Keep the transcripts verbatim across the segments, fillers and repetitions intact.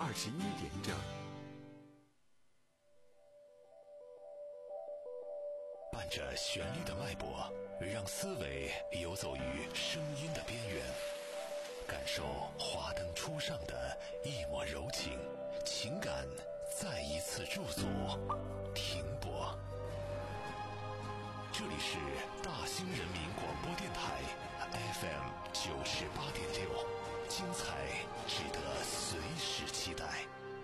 二十一点整。 伴着旋律的脉搏，让思维游走于声音的边缘，感受华灯初上的一抹柔情，情感再一次驻足停泊。这里是大兴人民广播电台 F M 九十八点六，精彩值得随时期待。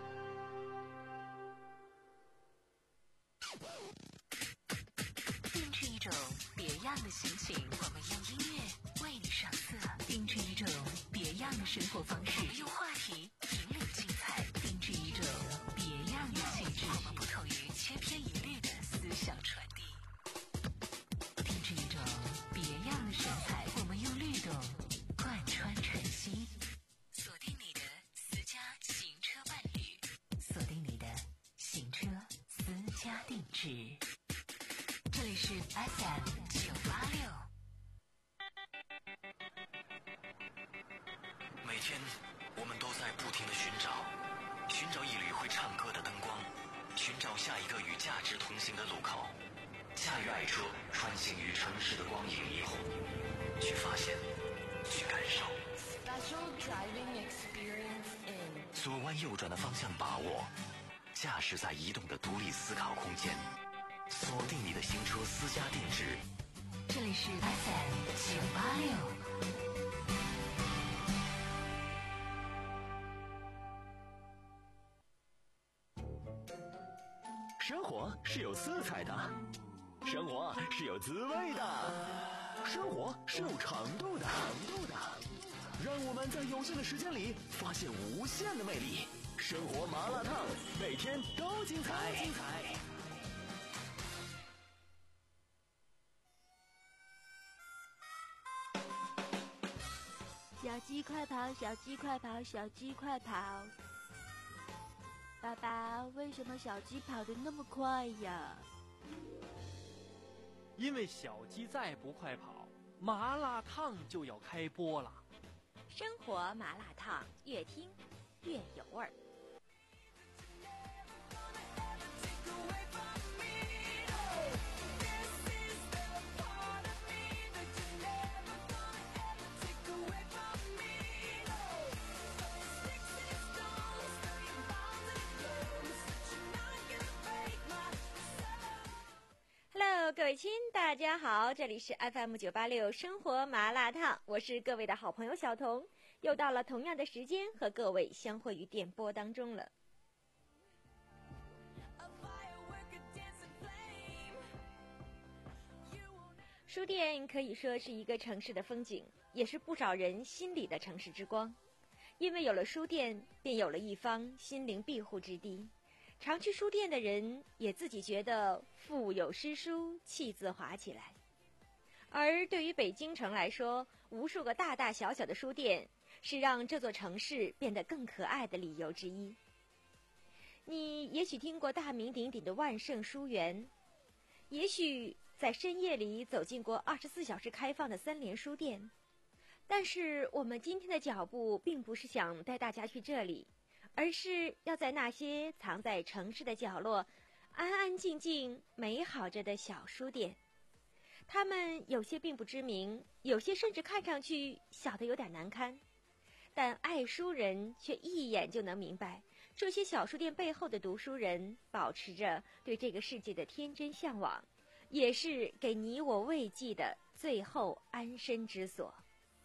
定制一种别样的心情，我们用音乐为你上色；定制一种别样的生活方式，我们用话题引领精彩；定制一种别样的气质，我们不同于千篇一律的思想传递；定制一种别样的神采，我们用律动贯穿晨曦。锁定你的私家行车伴侣，锁定你的行车私家定制。这里是 F M 九八六。 每天我们都在不停地寻找，寻找一缕会唱歌的灯光，寻找下一个与价值同行的路口，驾驭爱车穿行于城市的光影霓虹，去发现，去感受。 Special driving experience in 左弯右转的方向把握，驾驶在移动的独立思考空间，锁定你的行车私家定制。 这里是 F M 九八六。 生活是有色彩的，生活是有滋味的，生活是有长度的。让我们在有限的时间里发现无限的魅力。生活麻辣烫，每天都精彩。精彩。 小鸡快跑，小鸡快跑，小鸡快跑！爸爸，为什么小鸡跑得那么快呀？ 因为小鸡再不快跑，麻辣烫就要开播了。 生活麻辣烫，越听越有味儿。Hello， 各位亲，大家好，这里是 F M 九八六生活麻辣烫，我是各位的好朋友小彤，又到了同样的时间和各位相会于电波当中了。书店可以说是一个城市的风景，也是不少人心里的城市之光。因为有了书店，便有了一方心灵庇护之地。常去书店的人也自己觉得腹有诗书气自华起来。而对于北京城来说，无数个大大小小的书店是让这座城市变得更可爱的理由之一。你也许听过大名鼎鼎的万盛书园，也许在深夜里走进过二十四小时开放的三联书店，但是我们今天的脚步并不是想带大家去这里，而是要在那些藏在城市的角落安安静静美好着的小书店。他们有些并不知名，有些甚至看上去小得有点难堪，但爱书人却一眼就能明白，这些小书店背后的读书人保持着对这个世界的天真向往，也是给你我慰藉的最后安身之所。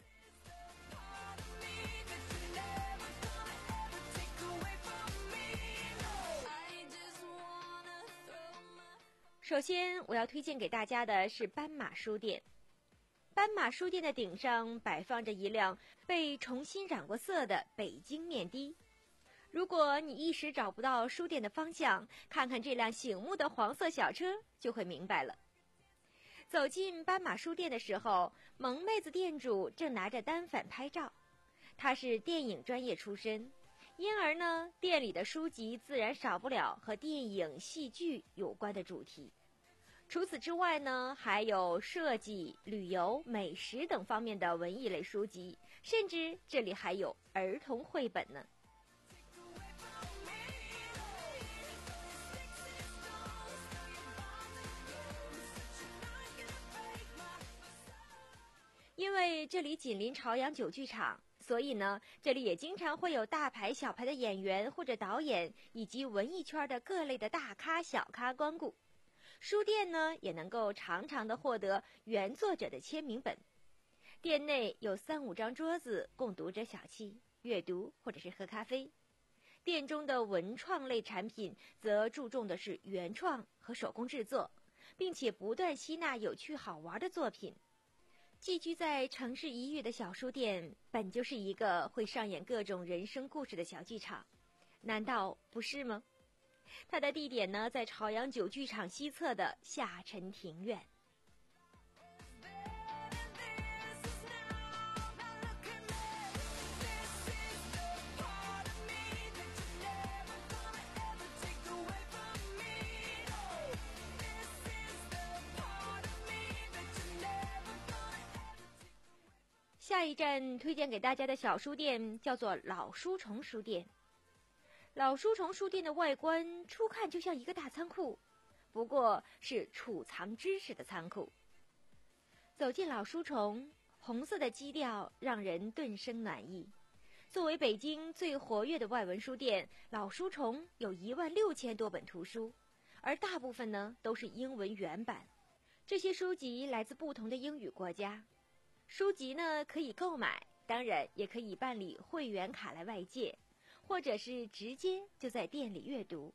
首先我要推荐给大家的是斑马书店。斑马书店的顶上摆放着一辆被重新染过色的北京面的。如果你一时找不到书店的方向，看看这辆醒目的黄色小车就会明白了。走进斑马书店的时候，萌妹子店主正拿着单反拍照。她是电影专业出身，因而呢，店里的书籍自然少不了和电影、戏剧有关的主题。除此之外呢，还有设计、旅游、美食等方面的文艺类书籍，甚至这里还有儿童绘本呢。 为这里紧邻朝阳九剧场，所以呢，这里也经常会有大牌小牌的演员或者导演，以及文艺圈的各类的大咖小咖光顾。书店呢，也能够常常的获得原作者的签名本。店内有三五张桌子供读者小憩、阅读或者是喝咖啡。店中的文创类产品则注重的是原创和手工制作，并且不断吸纳有趣好玩的作品。寄居在城市一隅的小书店，本就是一个会上演各种人生故事的小剧场，难道不是吗？它的地点呢，在朝阳九剧场西侧的下沉庭院。下一站推荐给大家的小书店叫做老书虫书店。老书虫书店的外观初看就像一个大仓库，不过是储藏知识的仓库。走进老书虫，红色的基调让人顿生暖意。作为北京最活跃的外文书店，老书虫有一万六千多本图书，而大部分呢都是英文原版。这些书籍来自不同的英语国家。书籍呢可以购买，当然也可以办理会员卡来外借，或者是直接就在店里阅读。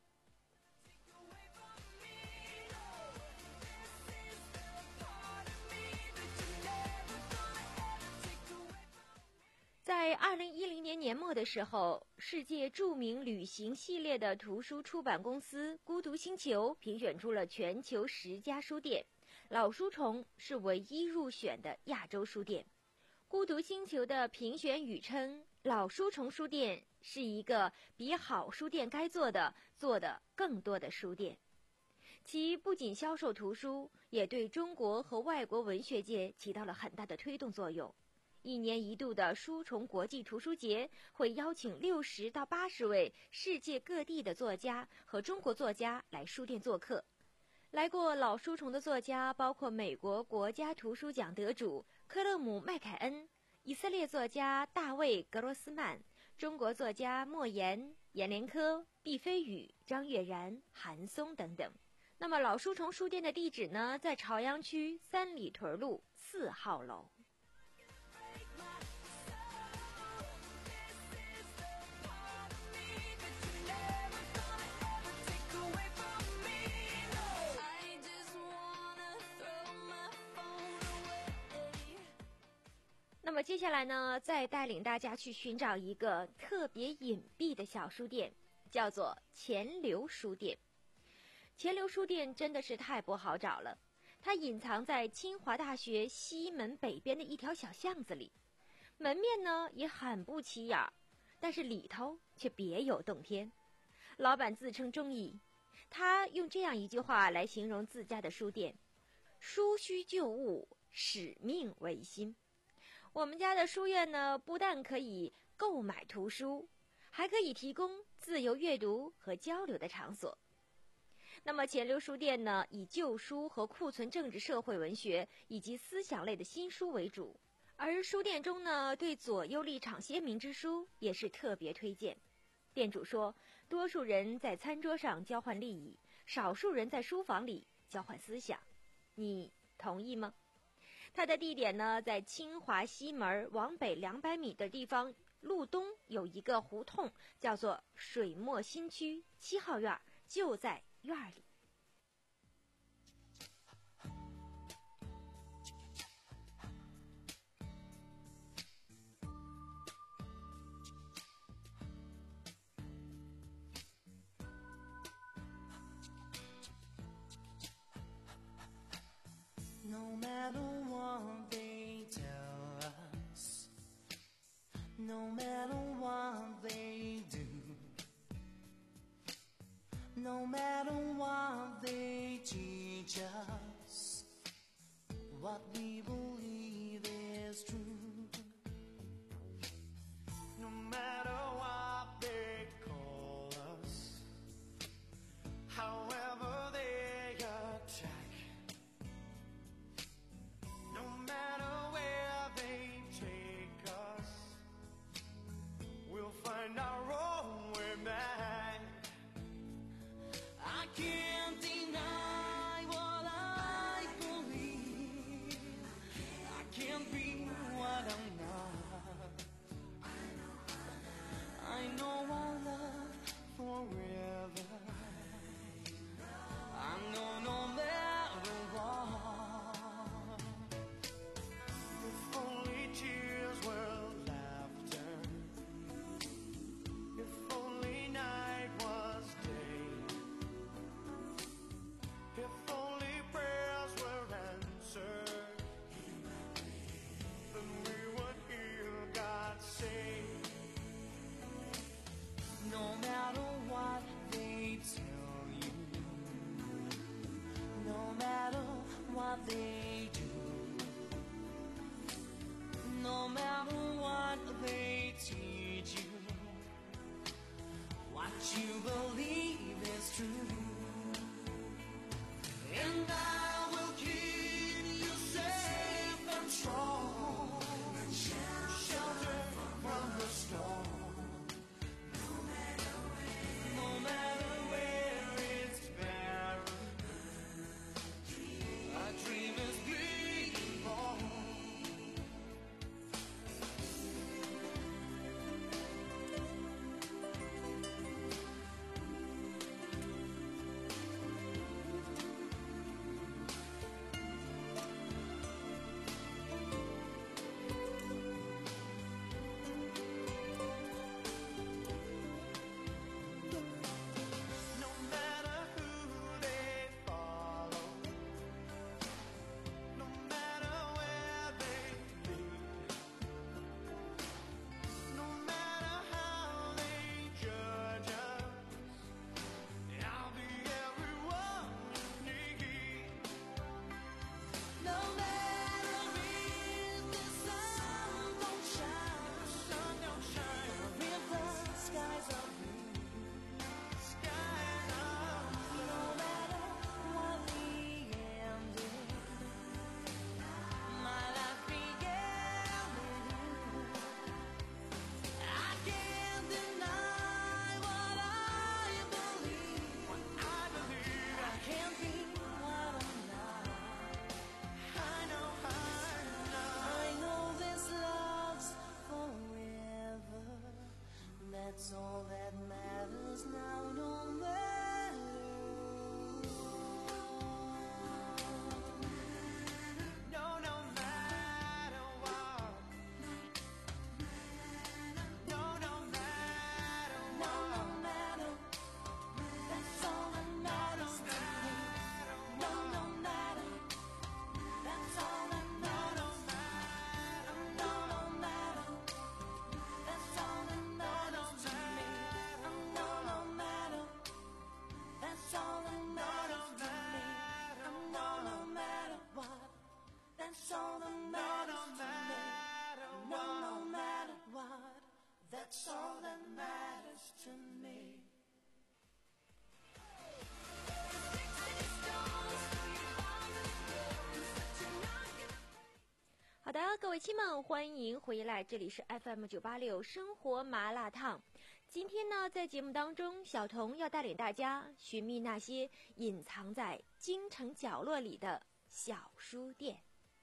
在二零一零年年末的时候，世界著名旅行系列的图书出版公司孤独星球评选出了全球十家书店，老书虫是唯一入选的亚洲书店。孤独星球的评选语称，老书虫书店是一个比好书店该做的做的更多的书店。其不仅销售图书，也对中国和外国文学界起到了很大的推动作用。一年一度的书虫国际图书节会邀请六十到八十位世界各地的作家和中国作家来书店做客。来过老书虫的作家包括美国国家图书奖得主科勒姆·麦凯恩、以色列作家大卫·格罗斯曼、中国作家莫言、阎连科、毕飞宇、张悦然、韩松等等。那么老书虫书店的地址呢，在朝阳区三里屯路四号楼。那么接下来呢，再带领大家去寻找一个特别隐蔽的小书店，叫做钱流书店。钱流书店真的是太不好找了，它隐藏在清华大学西门北边的一条小巷子里，门面呢也很不起眼，但是里头却别有洞天。老板自称中医，他用这样一句话来形容自家的书店：书需旧物，使命为心。我们家的书院呢，不但可以购买图书，还可以提供自由阅读和交流的场所。那么钱流书店呢，以旧书和库存政治社会文学以及思想类的新书为主，而书店中呢，对左右立场鲜明之书也是特别推荐。店主说，多数人在餐桌上交换利益，少数人在书房里交换思想。你同意吗？它的地点呢，在清华西门往北两百米的地方，路东有一个胡同，叫做水墨新区七号院，就在院里。 No matter what they tell us, no matter what they do, no matter what they teach us, what we believe is true. No matter what they call us, however they attack, no matter where they you believe is true. And I will keep you safe and strong, shelter from the storm. No matter where it's barren, a dream is being born. No matter who they follow, no matter where they lead, no matter how they judge us, I'll be everyone you need. No matter if the sun don't shine, the sun don't shine, if the skies are blue, skies are blue. No matter what the end is, my life began with you. I can't deny what I believe. What I believe. I can't be what I'm not. I know, I know. I know this love's forever. That's all that matters now, no matter. No, no matter what. No, no matter what. No, no matter. That's all that matters to me. No, no matter. That's all that matters. No, no matter. That's all that matters to me. No, no matter. That's all that matters to me. No, no matter what. That's all that matters to me. No, no matter what. That's all that matters to me. 好的，各位亲们，欢迎回来，这里是 F M 九八六生活麻辣烫。今天呢，在节目当中，小童要带领大家寻觅那些隐藏在京城角落里的小书店。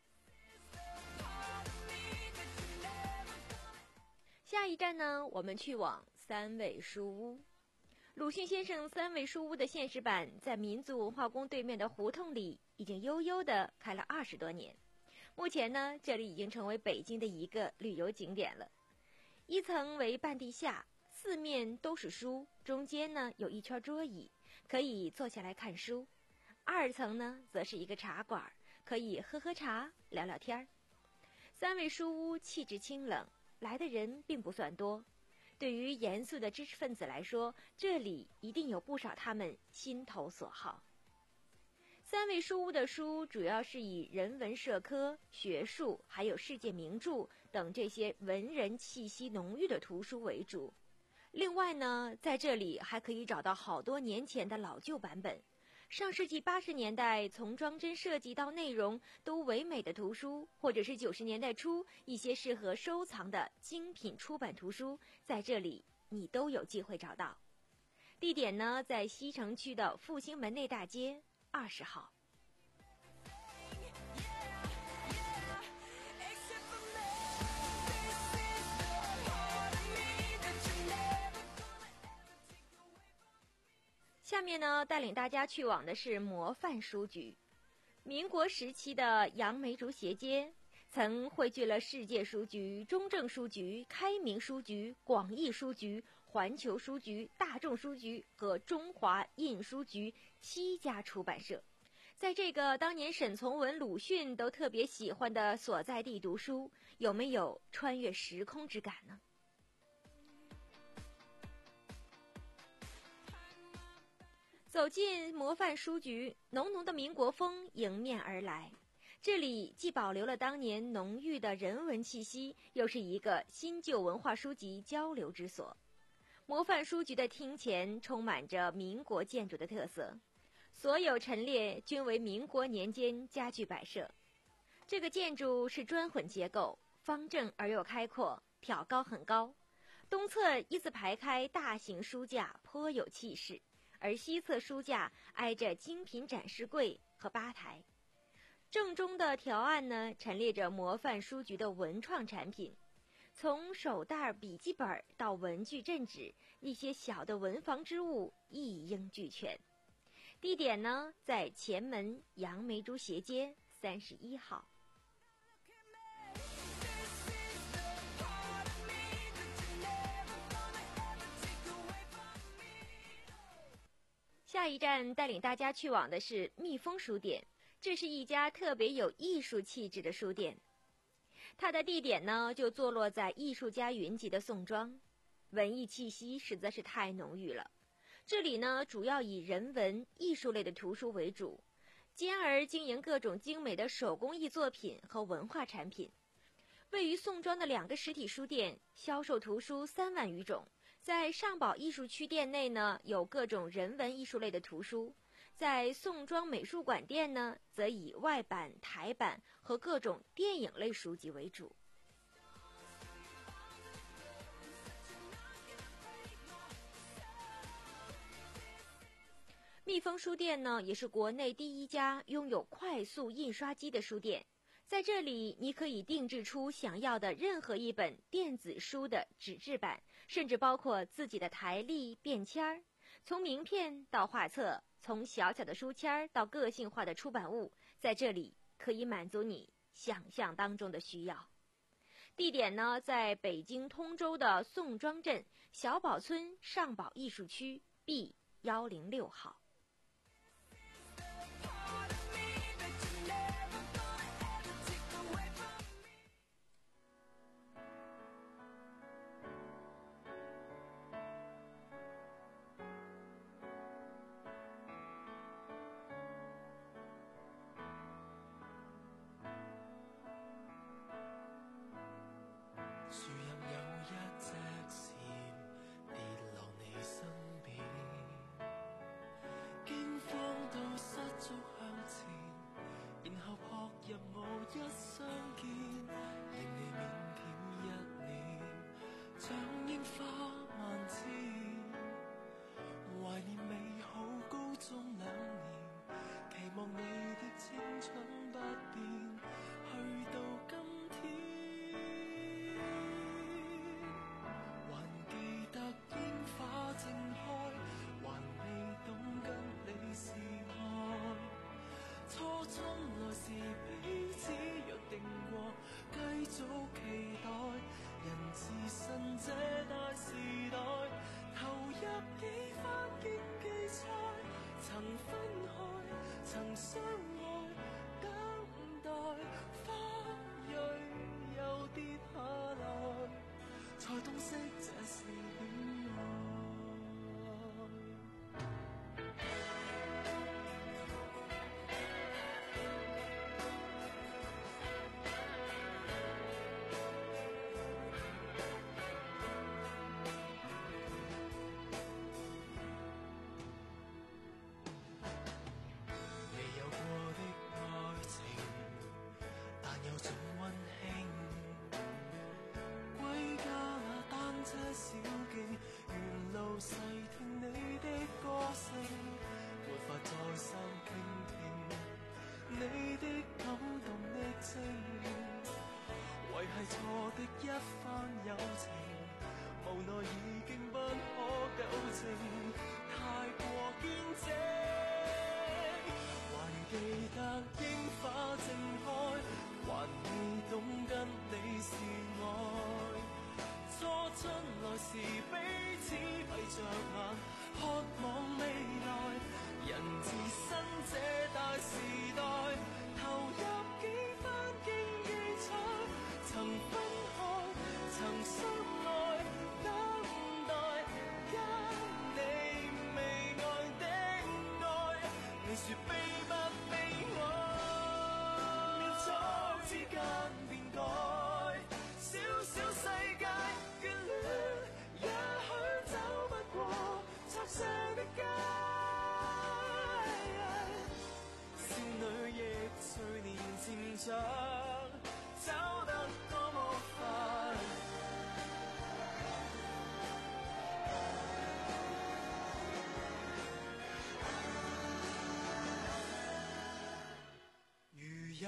下一站呢，我们去往三味书屋。鲁迅先生三味书屋的现实版，在民族文化宫对面的胡同里，已经悠悠地开了二十多年。目前呢，这里已经成为北京的一个旅游景点了。一层为半地下，四面都是书，中间呢有一圈桌椅，可以坐下来看书。二层呢，则是一个茶馆，可以喝喝茶，聊聊天儿。三味书屋气质清冷，来的人并不算多。对于严肃的知识分子来说，这里一定有不少他们心头所好。三味书屋的书主要是以人文社科、学术还有世界名著等这些文人气息浓郁的图书为主。另外呢，在这里还可以找到好多年前的老旧版本，上世纪八十年代从装帧设计到内容都唯美的图书，或者是九十年代初一些适合收藏的精品出版图书，在这里你都有机会找到。地点呢，在西城区的复兴门内大街二十号。下面呢，带领大家去往的是模范书局。民国时期的杨梅竹斜街曾汇聚了世界书局、中正书局、开明书局、广义书局、环球书局、大众书局和中华印书局七家出版社。在这个当年沈从文、鲁迅都特别喜欢的所在地读书，有没有穿越时空之感呢？走进模范书局，浓浓的民国风迎面而来。这里既保留了当年浓郁的人文气息，又是一个新旧文化书籍交流之所。 模范书局的厅前充满着民国建筑的特色，所有陈列均为民国年间家具摆设。这个建筑是砖混结构，方正而又开阔，挑高很高。东侧一字排开大型书架颇有气势，而西侧书架挨着精品展示柜和吧台。正中的条案呢，陈列着模范书局的文创产品，从手袋、笔记本到文具、镇纸，一些小的文房之物一应俱全。地点呢，在前门杨梅竹斜街三十一号。下一站带领大家去往的是蜜蜂书店，这是一家特别有艺术气质的书店。它的地点呢，就坐落在艺术家云集的宋庄，文艺气息实在是太浓郁了。这里呢，主要以人文艺术类的图书为主，兼而经营各种精美的手工艺作品和文化产品。位于宋庄的两个实体书店销售图书三万余种。在上宝艺术区店内呢，有各种人文艺术类的图书；在宋庄美术馆店呢，则以外版、台版和各种电影类书籍为主。蜜蜂书店呢，也是国内第一家拥有快速印刷机的书店。在这里，你可以定制出想要的任何一本电子书的纸质版，甚至包括自己的台历、便签儿。从名片到画册，从小小的书签到个性化的出版物，在这里可以满足你想象当中的需要。地点呢，在北京通州的宋庄镇小宝村上宝艺术区 B 一零六号。 樹蔭有一隻蟬跌落你身邊，驚慌到失足向前，然後撲入我一相見，令你腼腆一臉，像櫻花萬千，懷念美好高中兩年，期望你的青春不變，去到今天。正開，還未懂跟你是愛。初春來時彼此約定過，繼續期待。人自身這大時代，投入幾番競技賽，曾分開，曾相愛，等待花蕊又跌下來，才懂識這是戀愛。小徑，沿路細聽你的歌聲，沒法再三傾聽你的感動的情，維繫錯的一番友情，無奈已經不可糾正，太過堅貞。還記得櫻花正開，還未懂跟你是愛。初春來時彼此閉着眼，渴望未來。人自身這大時代，投入幾番競技賽，曾分開，曾相愛，等待因你未愛的愛。你說悲不悲哀？潦草之間變改，小小世界。也許走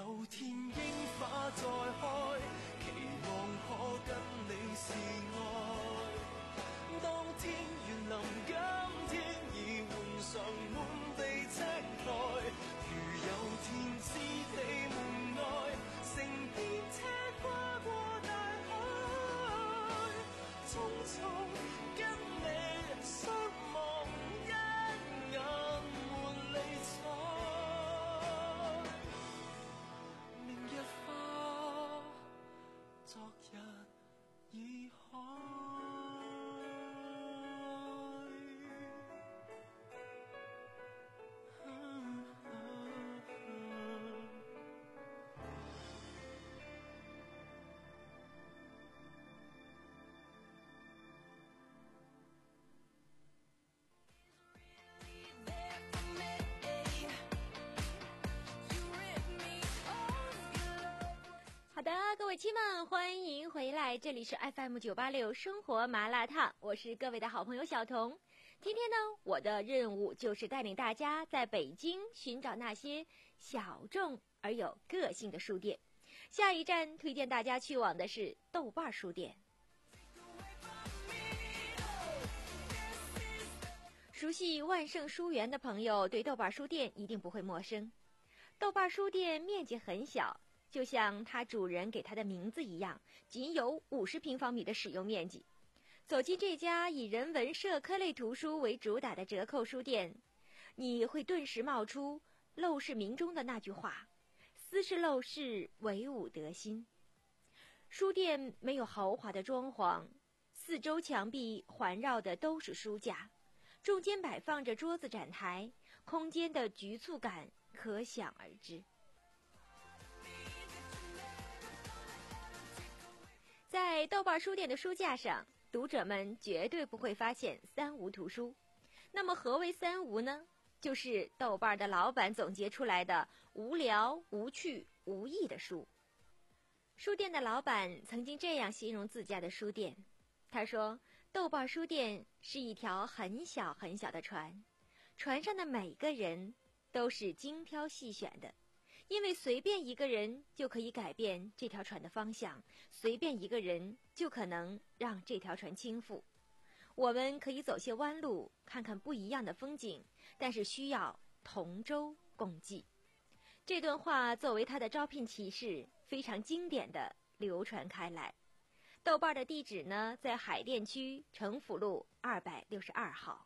有天櫻花再開，期望可跟你示愛。當天願臨今天已換上滿地青苔，如有天知你門外，成片車跨過大海，匆匆跟你失望一眼換理睬。明日花，昨日已開。 好的，各位亲们，欢迎回来，这里是 F M 九八六生活麻辣烫，我是各位的好朋友小彤。今天呢，我的任务就是带领大家在北京寻找那些小众而有个性的书店。下一站推荐大家去往的是豆瓣书店。熟悉万盛书园的朋友对豆瓣书店一定不会陌生。豆瓣书店面积很小，就像它主人给它的名字一样，仅有五十平方米的使用面积。走进这家以人文社科类图书为主打的折扣书店，你会顿时冒出陋室铭中的那句话：斯是陋室，惟吾德馨。书店没有豪华的装潢，四周墙壁环绕的都是书架，中间摆放着桌子展台，空间的局促感可想而知。在豆瓣书店的书架上，读者们绝对不会发现三无图书。那么何为三无呢？就是豆瓣的老板总结出来的无聊、无趣、无益的书。书店的老板曾经这样形容自家的书店，他说，豆瓣书店是一条很小很小的船，船上的每个人都是精挑细选的，因为随便一个人就可以改变这条船的方向，随便一个人就可能让这条船倾覆。我们可以走些弯路，看看不一样的风景，但是需要同舟共济。这段话作为他的招聘启事，非常经典的流传开来。豆瓣的地址呢，在海淀区城府路二百六十二号。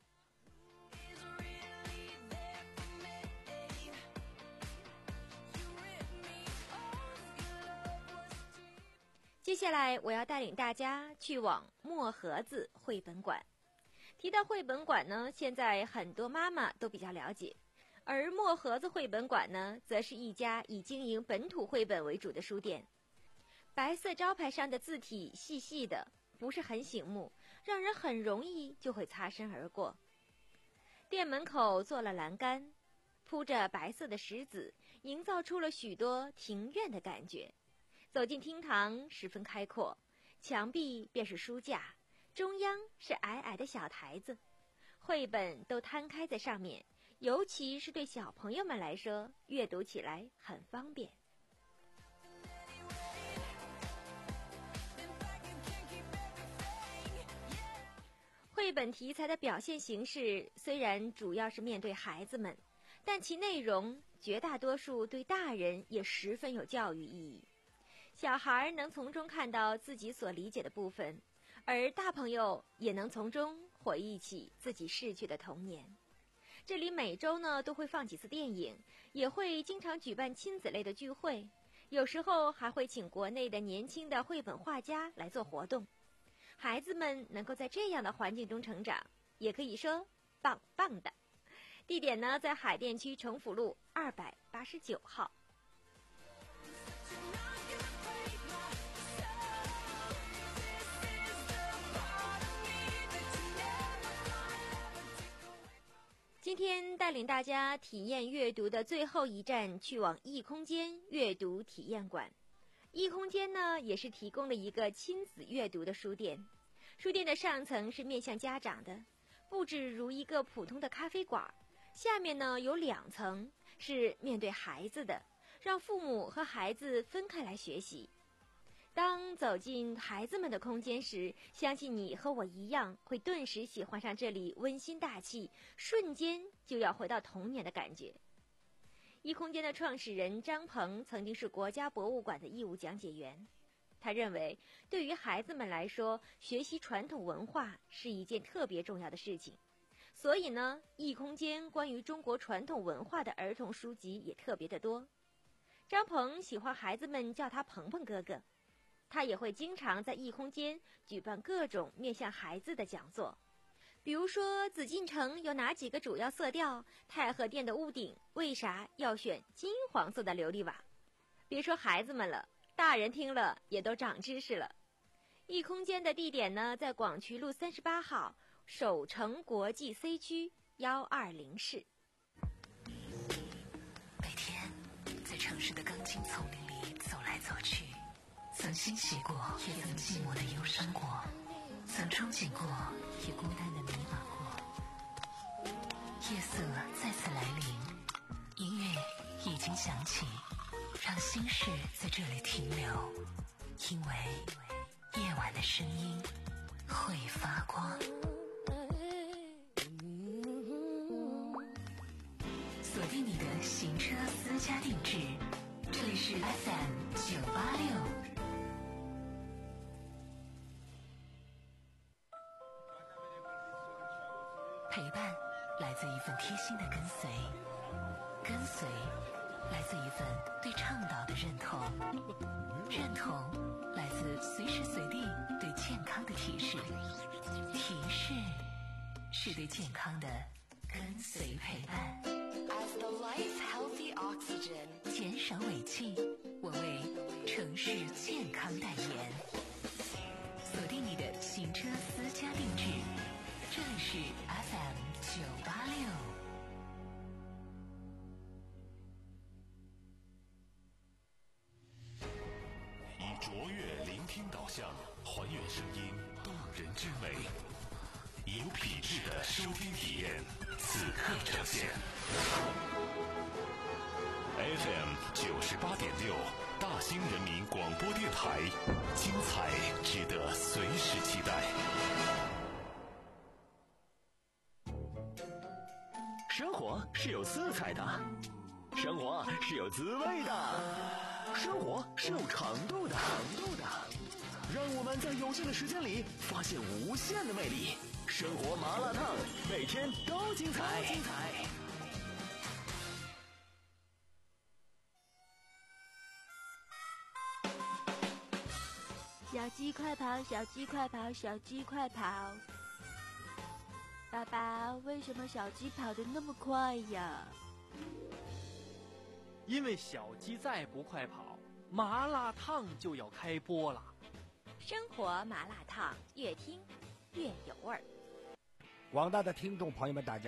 接下来我要带领大家去往墨盒子绘本馆。提到绘本馆呢，现在很多妈妈都比较了解，而墨盒子绘本馆呢，则是一家以经营本土绘本为主的书店。白色招牌上的字体细细的，不是很醒目，让人很容易就会擦身而过。店门口做了栏杆，铺着白色的石子，营造出了许多庭院的感觉。走进厅堂十分开阔，墙壁便是书架，中央是矮矮的小台子，绘本都摊开在上面，尤其是对小朋友们来说，阅读起来很方便。绘本题材的表现形式虽然主要是面对孩子们，但其内容绝大多数对大人也十分有教育意义。小孩能从中看到自己所理解的部分，而大朋友也能从中回忆起自己逝去的童年。这里每周呢都会放几次电影，也会经常举办亲子类的聚会，有时候还会请国内的年轻的绘本画家来做活动。孩子们能够在这样的环境中成长，也可以说棒棒的。地点呢在海淀区城府路二百八十九号。今天带领大家体验阅读的最后一站，去往异空间阅读体验馆。异空间呢，也是提供了一个亲子阅读的书店。书店的上层是面向家长的，布置如一个普通的咖啡馆。下面呢有两层是面对孩子的， 让父母和孩子分开来学习。当走进孩子们的空间时，相信你和我一样，会顿时喜欢上这里温馨大气，瞬间就要回到童年的感觉。异空间的创始人张鹏曾经是国家博物馆的义务讲解员，他认为对于孩子们来说，学习传统文化是一件特别重要的事情，所以呢，异空间关于中国传统文化的儿童书籍也特别的多。张鹏喜欢孩子们叫他鹏鹏哥哥，他也会经常在异空间举办各种面向孩子的讲座，比如说紫禁城有哪几个主要色调，太和殿的屋顶为啥要选金黄色的琉璃瓦。别说孩子们了，大人听了也都长知识了。异空间的地点呢，在广渠路三十八号首城国际 C 区一二零室。 每天在城市的钢筋丛林里走来走去，曾欣喜过，也曾寂寞的忧伤过，曾憧憬过，也孤单的迷茫过。夜色再次来临，音乐已经响起，让心事在这里停留，因为夜晚的声音会发光。锁定你的行车私家定制，这里是 F M 九八六。陪伴来自一份贴心的跟随，跟随来自一份对倡导的认同，认同来自随时随地对健康的提示，提示是对健康的跟随陪伴。 As the life healthy oxygen， 减少尾气，我为城市健康代言。锁定你的行车私家定制，这里是 F M 九八六。 以卓越聆听导向，还原声音动人之美，有品质的收听体验，此刻呈现。F M 九十八点六，大兴人民广播电台，精彩值得随时期待。 生活是有色彩的，生活是有滋味的，生活是有长度的，长度的。让我们在有限的时间里发现无限的魅力。生活麻辣烫，每天都精彩。精彩。 小鸡快跑，小鸡快跑，小鸡快跑！爸爸，为什么小鸡跑得那么快呀？ 因为小鸡再不快跑，麻辣烫就要开播了。 生活麻辣烫，越听越有味儿。 广大的听众朋友们，大家